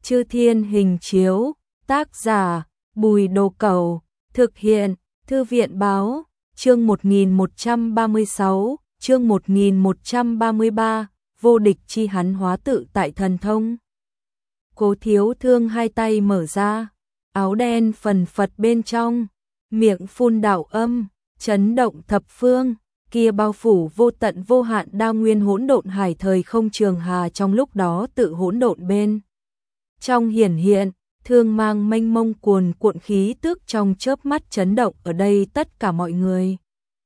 Chư Thiên Hình Chiếu, tác giả, Bùi Đồ Cẩu, thực hiện, Thư viện Báo, chương 1136, chương 1133, vô địch chi hắn hóa tự tại thần thông. Cố Thiếu Thương hai tay mở ra, áo đen phần phật bên trong, miệng phun đạo âm, chấn động thập phương, kia bao phủ vô tận vô hạn đa nguyên hỗn độn hải thời không trường hà trong lúc đó tự hỗn độn bên. Trong hiển hiện, thương mang mênh mông cuồn cuộn khí tức trong chớp mắt chấn động ở đây tất cả mọi người.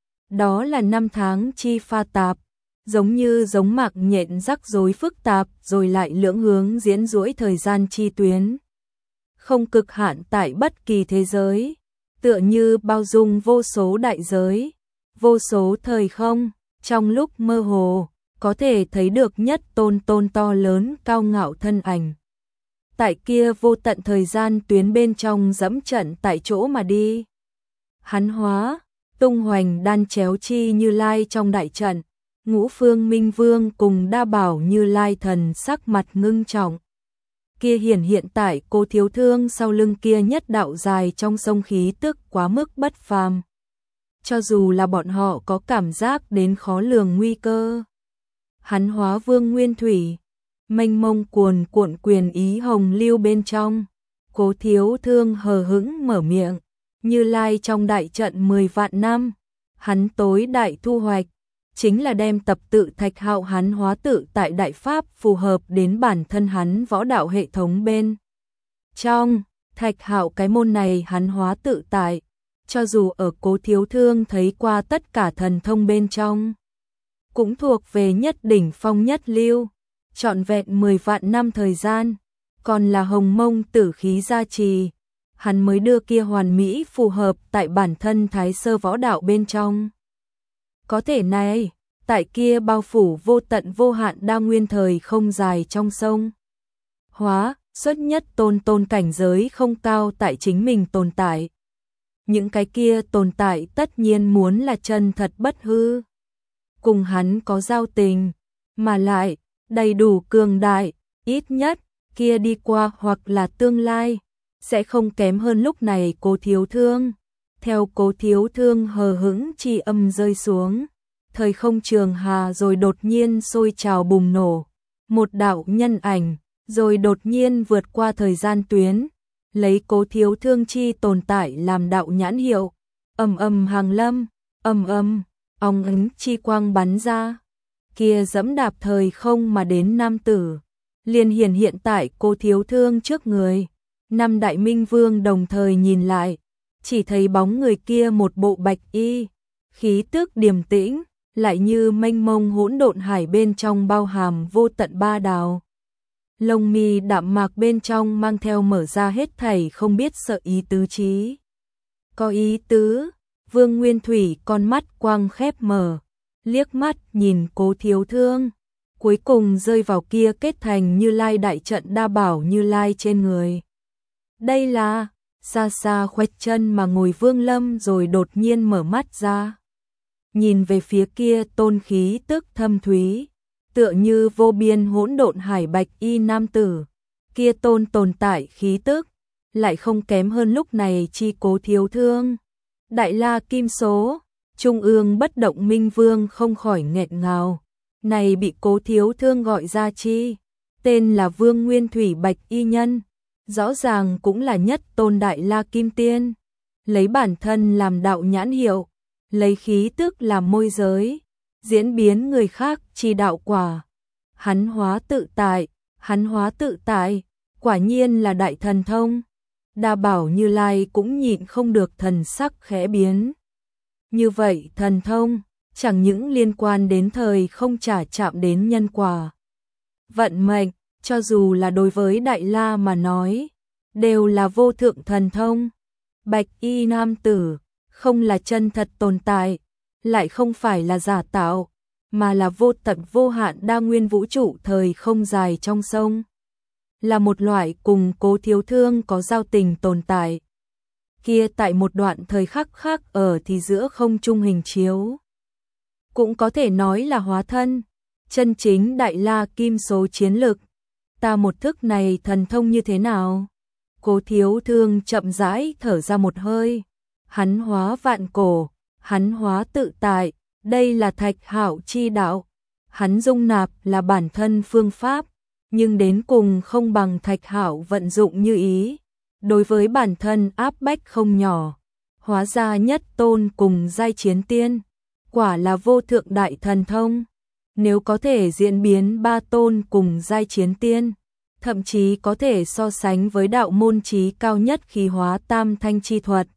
Đó là năm tháng chi pha tạp, giống như giống mạc nhện rắc rối phức tạp rồi lại lưỡng hướng diễn duỗi thời gian chi tuyến. Không cực hạn tại bất kỳ thế giới, tựa như bao dung vô số đại giới, vô số thời không, trong lúc mơ hồ, có thể thấy được nhất tôn to lớn cao ngạo thân ảnh. Tại kia vô tận thời gian tuyến bên trong dẫm trận tại chỗ mà đi. Hắn hóa, tung hoành đan chéo chi Như Lai trong đại trận, Ngũ Phương Minh Vương cùng Đa Bảo Như Lai thần sắc mặt ngưng trọng. Kia hiện tại Cố Thiếu Thương sau lưng kia nhất đạo dài trong sông khí tức quá mức bất phàm. Cho dù là bọn họ có cảm giác đến khó lường nguy cơ. Hắn hóa Vương Nguyên Thủy, mênh mông cuồn cuộn quyền ý hồng lưu bên trong. Cố Thiếu Thương hờ hững mở miệng, Như Lai trong đại trận 10 vạn năm, hắn tối đại thu hoạch, chính là đem tập tự thạch hạo hắn hóa tự tại đại pháp phù hợp đến bản thân hắn võ đạo hệ thống bên. Trong, thạch hạo cái môn này hắn hóa tự tại, cho dù ở Cố Thiếu Thương thấy qua tất cả thần thông bên trong, cũng thuộc về nhất đỉnh phong nhất lưu, trọn vẹn 10 vạn năm thời gian, còn là hồng mông tử khí gia trì, hắn mới đưa kia hoàn mỹ phù hợp tại bản thân thái sơ võ đạo bên trong. Có thể này, tại kia bao phủ vô tận vô hạn đa nguyên thời không dài trong sông. Hóa, xuất nhất tôn cảnh giới không cao tại chính mình tồn tại. Những cái kia tồn tại tất nhiên muốn là chân thật bất hư. Cùng hắn có giao tình, mà lại, đầy đủ cường đại, ít nhất, kia đi qua hoặc là tương lai, sẽ không kém hơn lúc này Cố Thiếu Thương. Theo Cố Thiếu Thương hờ hững chi âm rơi xuống, thời không trường hà rồi đột nhiên sôi trào bùng nổ, một đạo nhân ảnh, rồi đột nhiên vượt qua thời gian tuyến, lấy Cố Thiếu Thương chi tồn tại làm đạo nhãn hiệu, hàng lâm, ong ánh chi quang bắn ra, kia dẫm đạp thời không mà đến nam tử, liền hiện tại Cố Thiếu Thương trước người. Năm đại minh vương đồng thời nhìn lại, chỉ thấy bóng người kia một bộ bạch y, khí tức điềm tĩnh, lại như mênh mông hỗn độn hải bên trong bao hàm vô tận ba đào. Lông mi đạm mạc bên trong mang theo mở ra hết thảy không biết sợ ý tứ trí. Có ý tứ, Vương Nguyên Thủy con mắt quang khép mở, liếc mắt nhìn Cố Thiếu Thương, cuối cùng rơi vào kia kết thành Như Lai đại trận Đa Bảo Như Lai trên người. Đây là, xa xa khoét chân mà ngồi Vương Lâm rồi đột nhiên mở mắt ra. Nhìn về phía kia tôn khí tức thâm thúy, tựa như vô biên hỗn độn hải bạch y nam tử, kia tồn tại khí tức, lại không kém hơn lúc này chi Cố Thiếu Thương. Đại La Kim Số, Trung ương bất động minh vương không khỏi nghẹn ngào, này bị Cố Thiếu Thương gọi ra chi, tên là Vương Nguyên Thủy bạch y nhân, rõ ràng cũng là nhất tôn Đại La Kim Tiên, lấy bản thân làm đạo nhãn hiệu, lấy khí tức làm môi giới, diễn biến người khác chi đạo quả. Hắn hóa tự tại, quả nhiên là đại thần thông. Đa Bảo Như Lai cũng nhịn không được thần sắc khẽ biến. Như vậy thần thông, chẳng những liên quan đến thời không chạm đến nhân quả. Vận mệnh, cho dù là đối với Đại La mà nói, đều là vô thượng thần thông. Bạch y nam tử, không là chân thật tồn tại, lại không phải là giả tạo, mà là vô tận vô hạn đa nguyên vũ trụ thời không dài trong sông. Là một loại cùng Cố Thiếu Thương có giao tình tồn tại. Kia tại một đoạn thời khắc khác ở thì giữa không trung hình chiếu. Cũng có thể nói là hóa thân, chân chính Đại La Kim Số chiến lực. ta một thức này thần thông như thế nào? Cố Thiếu Thương chậm rãi thở ra một hơi. Hắn hóa vạn cổ, hắn hóa tự tại, đây là Thạch Hạo chi đạo. Hắn dung nạp là bản thân phương pháp, nhưng đến cùng không bằng Thạch Hạo vận dụng như ý. Đối với bản thân áp bách không nhỏ, hóa ra nhất tôn cùng giai chiến tiên, quả là vô thượng đại thần thông. Nếu có thể diễn biến ba tôn cùng giai chiến tiên, thậm chí có thể so sánh với đạo môn chí cao nhất khí hóa tam thanh chi thuật.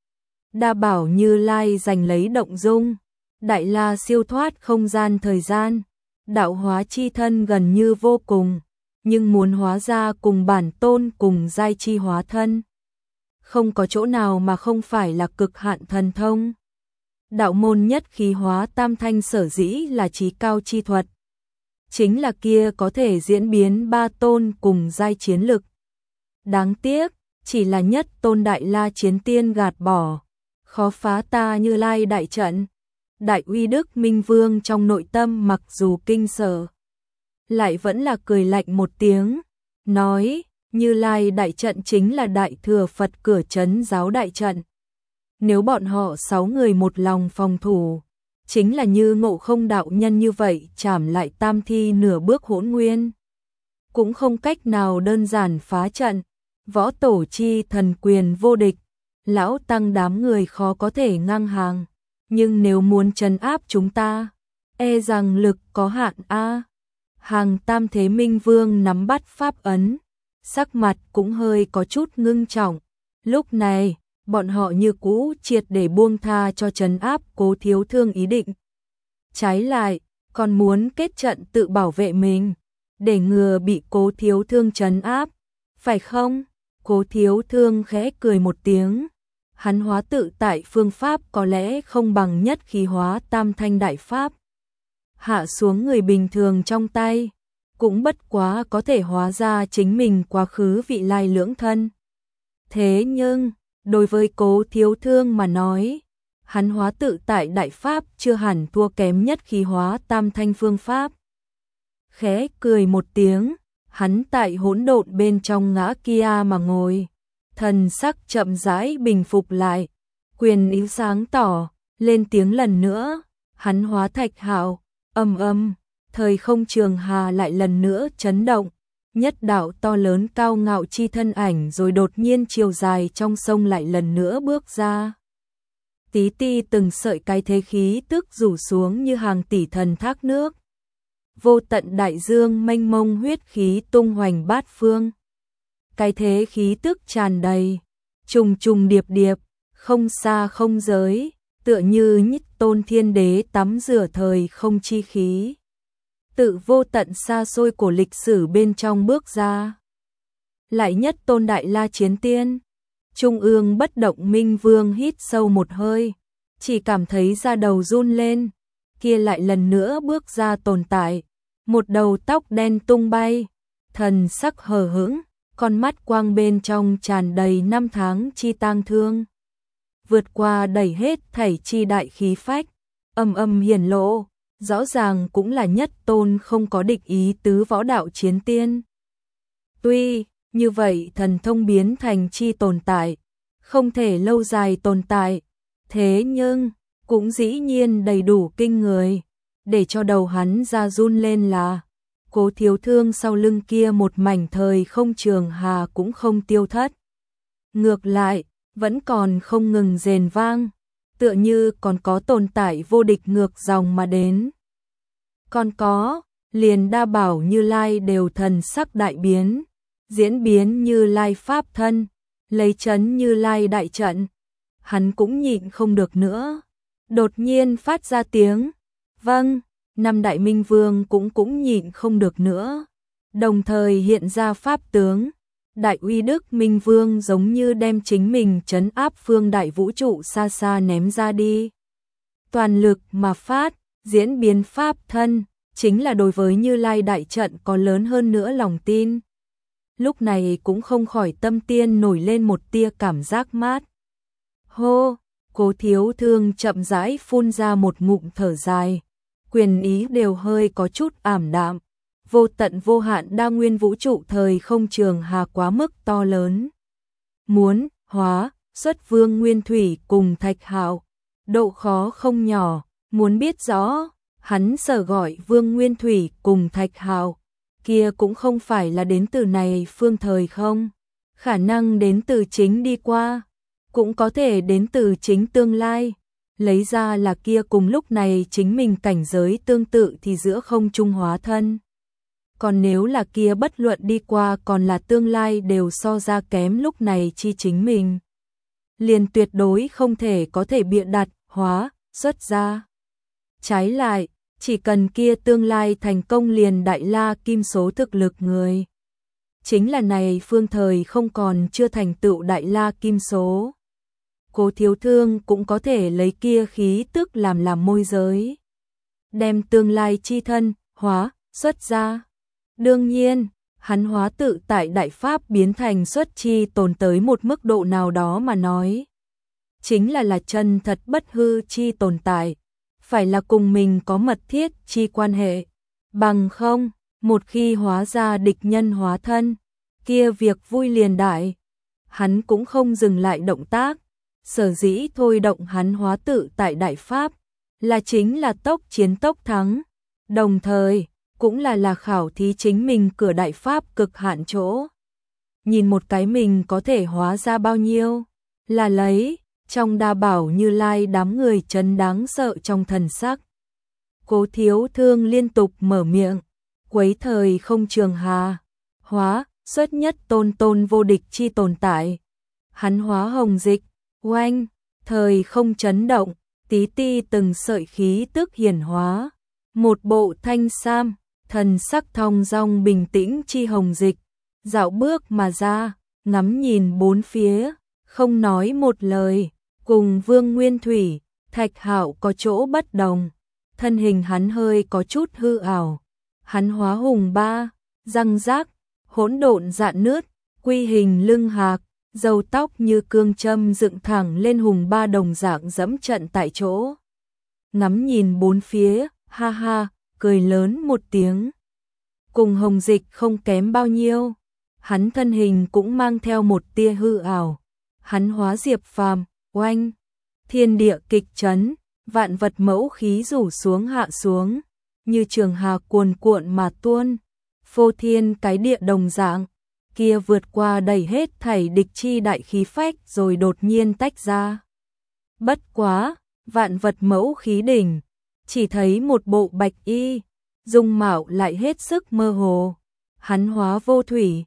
Đa bảo Như Lai giành lấy động dung, Đại La siêu thoát không gian thời gian, đạo hóa chi thân gần như vô cùng, nhưng muốn hóa ra cùng bản tôn cùng giai chi hóa thân, không có chỗ nào mà không phải là cực hạn thần thông. Đạo môn nhất khí hóa tam thanh sở dĩ là chí cao chi thuật, chính là kia có thể diễn biến ba tôn cùng giai chiến lực. Đáng tiếc, chỉ là nhất tôn Đại La chiến tiên gạt bỏ, khó phá ta Như Lai đại trận. Đại uy đức Minh Vương trong nội tâm mặc dù kinh sợ, lại vẫn là cười lạnh một tiếng, nói, Như Lai đại trận chính là Đại Thừa Phật cửa trấn giáo đại trận. Nếu bọn họ 6 người một lòng phòng thủ, chính là như Ngộ Không đạo nhân như vậy chảm lại tam thi nửa bước hỗn nguyên, cũng không cách nào đơn giản phá trận. Võ tổ chi thần quyền vô địch, lão tăng đám người khó có thể ngang hàng, nhưng nếu muốn trấn áp chúng ta, e rằng lực có hạn a. Hàng Tam Thế Minh Vương nắm bắt pháp ấn, sắc mặt cũng hơi có chút ngưng trọng. Lúc này, bọn họ như cũ triệt để buông tha cho trấn áp Cố Thiếu Thương ý định. Trái lại, còn muốn kết trận tự bảo vệ mình, để ngừa bị Cố Thiếu Thương trấn áp, phải không? Cố Thiếu Thương khẽ cười một tiếng. Hắn hóa tự tại phương pháp có lẽ không bằng nhất khí hóa tam thanh đại pháp. Hạ xuống người bình thường trong tay, cũng bất quá có thể hóa ra chính mình quá khứ vị lai lưỡng thân. Thế nhưng, đối với Cố Thiếu Thương mà nói, hắn hóa tự tại đại pháp chưa hẳn thua kém nhất khí hóa tam thanh phương pháp. Khẽ cười một tiếng, hắn tại hỗn độn bên trong ngã kia mà ngồi, thần sắc chậm rãi bình phục lại, quyền ý sáng tỏ, lên tiếng lần nữa, hắn hóa Thạch Hạo, thời không trường hà lại lần nữa chấn động, nhất đạo to lớn cao ngạo chi thân ảnh rồi đột nhiên chiều dài trong sông lại lần nữa bước ra. Tí ti từng sợi cái thế khí tức rủ xuống như hàng tỷ thần thác nước. Vô tận đại dương mênh mông huyết khí tung hoành bát phương. Cái thế khí tức tràn đầy, trùng trùng điệp điệp, không xa không giới, tựa như nhất tôn thiên đế tắm rửa thời không chi khí. Tự vô tận xa xôi của lịch sử bên trong bước ra. Lại nhất tôn Đại La chiến tiên. Trung ương bất động Minh Vương hít sâu một hơi, chỉ cảm thấy da đầu run lên, kia lại lần nữa bước ra tồn tại. Một đầu tóc đen tung bay, thần sắc hờ hững, con mắt quang bên trong tràn đầy năm tháng chi tang thương. Vượt qua đẩy hết thảy chi đại khí phách, hiển lộ, rõ ràng cũng là nhất tôn không có địch ý tứ võ đạo chiến tiên. Tuy như vậy thần thông biến thành chi tồn tại, không thể lâu dài tồn tại, thế nhưng cũng dĩ nhiên đầy đủ kinh người, để cho đầu hắn ra run lên là Cố Thiếu Thương sau lưng kia một mảnh thời không trường hà cũng không tiêu thất. Ngược lại, vẫn còn không ngừng rền vang, tựa như còn có tồn tại vô địch ngược dòng mà đến. Còn có, liền Đa Bảo Như Lai đều thần sắc đại biến, diễn biến Như Lai pháp thân, lấy trấn Như Lai đại trận. Hắn cũng nhịn không được nữa, đột nhiên phát ra tiếng, vâng. Năm đại minh vương cũng nhịn không được nữa, đồng thời hiện ra pháp tướng. Đại uy đức minh vương giống như đem chính mình trấn áp phương đại vũ trụ xa xa ném ra đi. Toàn lực mà phát, diễn biến pháp thân, chính là đối với Như Lai đại trận có lớn hơn nữa lòng tin. Lúc này cũng không khỏi tâm tiên nổi lên một tia cảm giác mát. Hô, Cố Thiếu Thương chậm rãi phun ra một ngụm thở dài. Quyền ý đều hơi có chút ảm đạm, vô tận vô hạn đa nguyên vũ trụ thời không trường hà quá mức to lớn. Muốn hóa xuất Vương Nguyên Thủy cùng Thạch Hạo, độ khó không nhỏ, muốn biết rõ, hắn sở gọi Vương Nguyên Thủy cùng Thạch Hạo, kia cũng không phải là đến từ này phương thời không, khả năng đến từ chính đi qua, cũng có thể đến từ chính tương lai, lấy ra là kia cùng lúc này chính mình cảnh giới tương tự thì giữa không trung hóa thân. Còn nếu là kia bất luận đi qua còn là tương lai đều so ra kém lúc này chi chính mình, liền tuyệt đối không thể có thể bịa đặt, hóa, xuất ra. Trái lại, chỉ cần kia tương lai thành công liền đại la kim số thực lực người. Chính là này phương thời không còn chưa thành tựu đại la kim số. Cố Thiếu Thương cũng có thể lấy kia khí tức làm môi giới. Đem tương lai chi thân, hóa, xuất ra. Đương nhiên, hắn hóa tự tại đại pháp biến thành xuất chi tồn tới một mức độ nào đó mà nói. Chính là chân thật bất hư chi tồn tại, phải là cùng mình có mật thiết chi quan hệ. Bằng không, một khi hóa ra địch nhân hóa thân, kia việc vui liền đại. Hắn cũng không dừng lại động tác, sở dĩ thôi động hắn hóa tự tại đại pháp, là chính là tốc chiến tốc thắng, đồng thời cũng là khảo thí chính mình cửa đại pháp cực hạn chỗ. Nhìn một cái mình có thể hóa ra bao nhiêu, là lấy, trong đa bảo Như Lai đám người chấn đáng sợ trong thần sắc. Cố Thiếu Thương liên tục mở miệng, quấy thời không trường hà, hóa, xuất nhất tôn vô địch chi tồn tại. Hắn hóa hồng dịch, oanh, thời không chấn động, tí ti từng sợi khí tức hiển hóa. Một bộ thanh sam, thần sắc thong dong bình tĩnh chi hồng dịch, dạo bước mà ra, ngắm nhìn bốn phía, không nói một lời, cùng Vương Nguyên Thủy, Thạch Hạo có chỗ bất đồng. Thân hình hắn hơi có chút hư ảo. Hắn hóa hùng ba, răng rác, hỗn độn dạn nứt, quy hình lưng hạc, râu tóc như cương châm dựng thẳng lên hùng ba đồng dạng dẫm trận tại chỗ. Ngắm nhìn bốn phía, ha ha, cười lớn một tiếng. Cùng hồng dịch không kém bao nhiêu, hắn thân hình cũng mang theo một tia hư ảo. Hắn hóa Diệp Phàm, oanh, thiên địa kịch chấn, vạn vật mẫu khí rủ xuống hạ xuống, như trường hà cuồn cuộn mà tuôn, phô thiên cái địa đồng dạng, kia vượt qua đầy hết thảy địch chi đại khí phách rồi đột nhiên tách ra. Bất quá, vạn vật mẫu khí đỉnh, chỉ thấy một bộ bạch y, dung mạo lại hết sức mơ hồ. Hắn hóa vô thủy,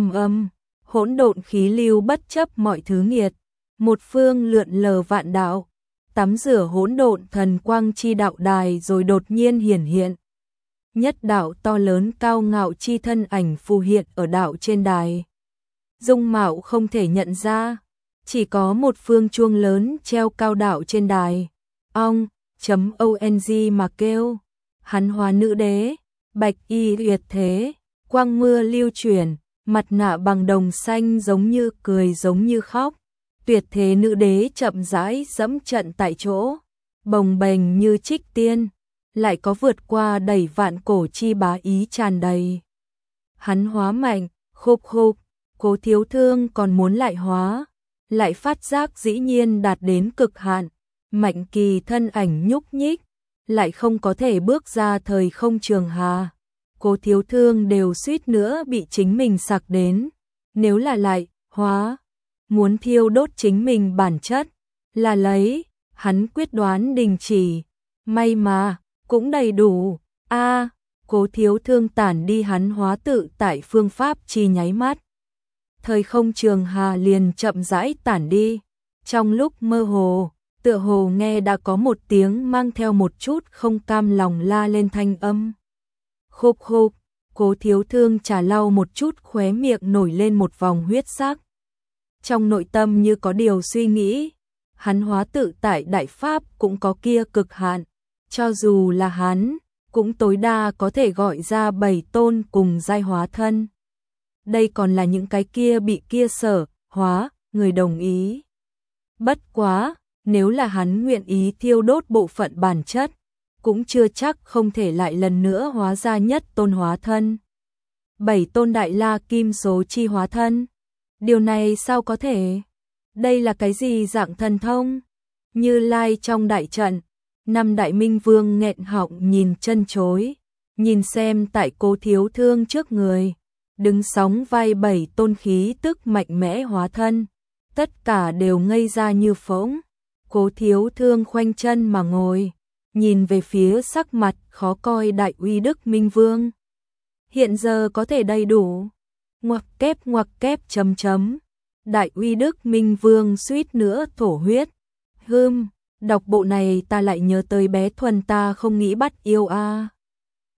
hỗn độn khí lưu bất chấp mọi thứ nghiệt, một phương lượn lờ vạn đạo, tắm rửa hỗn độn thần quang chi đạo đài rồi đột nhiên hiển hiện. Nhất đạo to lớn cao ngạo chi thân ảnh phù hiện ở đạo trên đài. Dung mạo không thể nhận ra, chỉ có một phương chuông lớn treo cao đạo trên đài. Ong, .ong mà kêu, hắn hóa nữ đế, bạch y uyệt thế, quang mưa lưu chuyển, mặt nạ bằng đồng xanh giống như cười giống như khóc. Tuyệt thế nữ đế chậm rãi dẫm trận tại chỗ, bồng bềnh như trích tiên, lại có vượt qua đầy vạn cổ chi bá ý tràn đầy. Hắn hóa mạnh, khục khục, Cố Thiếu Thương còn muốn lại hóa, lại phát giác dĩ nhiên đạt đến cực hạn, mạnh kỳ thân ảnh nhúc nhích, lại không có thể bước ra thời không trường hà. Cố Thiếu Thương đều suýt nữa bị chính mình sặc đến, nếu là lại hóa, muốn thiêu đốt chính mình bản chất, là lấy, hắn quyết đoán đình chỉ, may mà, cũng đầy đủ, Cố Thiếu Thương tản đi hắn hóa tự tại phương pháp chi nháy mắt. Thời không trường hà liền chậm rãi tản đi, trong lúc mơ hồ, tựa hồ nghe đã có một tiếng mang theo một chút không cam lòng la lên thanh âm. Khục khục, Cố Thiếu Thương trà lau một chút khóe miệng nổi lên một vòng huyết sắc. Trong nội tâm như có điều suy nghĩ, hắn hóa tự tại đại pháp cũng có kia cực hạn, cho dù là hắn, cũng tối đa có thể gọi ra 7 tôn cùng giai hóa thân. Đây còn là những cái kia bị kia sở, hóa, người đồng ý. Bất quá, nếu là hắn nguyện ý thiêu đốt bộ phận bản chất, cũng chưa chắc không thể lại lần nữa hóa ra nhất tôn hóa thân. 7 tôn đại la kim số chi hóa thân. Điều này sao có thể? Đây là cái gì dạng thần thông? Như Lai trong đại trận, 5 đại minh vương nghẹn họng nhìn chân chối, nhìn xem tại Cố Thiếu Thương trước người, đứng sóng vai 7 tôn khí tức mạnh mẽ hóa thân, tất cả đều ngây ra như phỗng. Cố Thiếu Thương khoanh chân mà ngồi, nhìn về phía sắc mặt khó coi đại uy đức minh vương. Hiện giờ có thể đầy đủ. Ngoặc kép chấm chấm. Đại uy đức minh vương suýt nữa thổ huyết. Đọc bộ này ta lại nhớ tới bé Thuần ta không nghĩ bắt yêu a.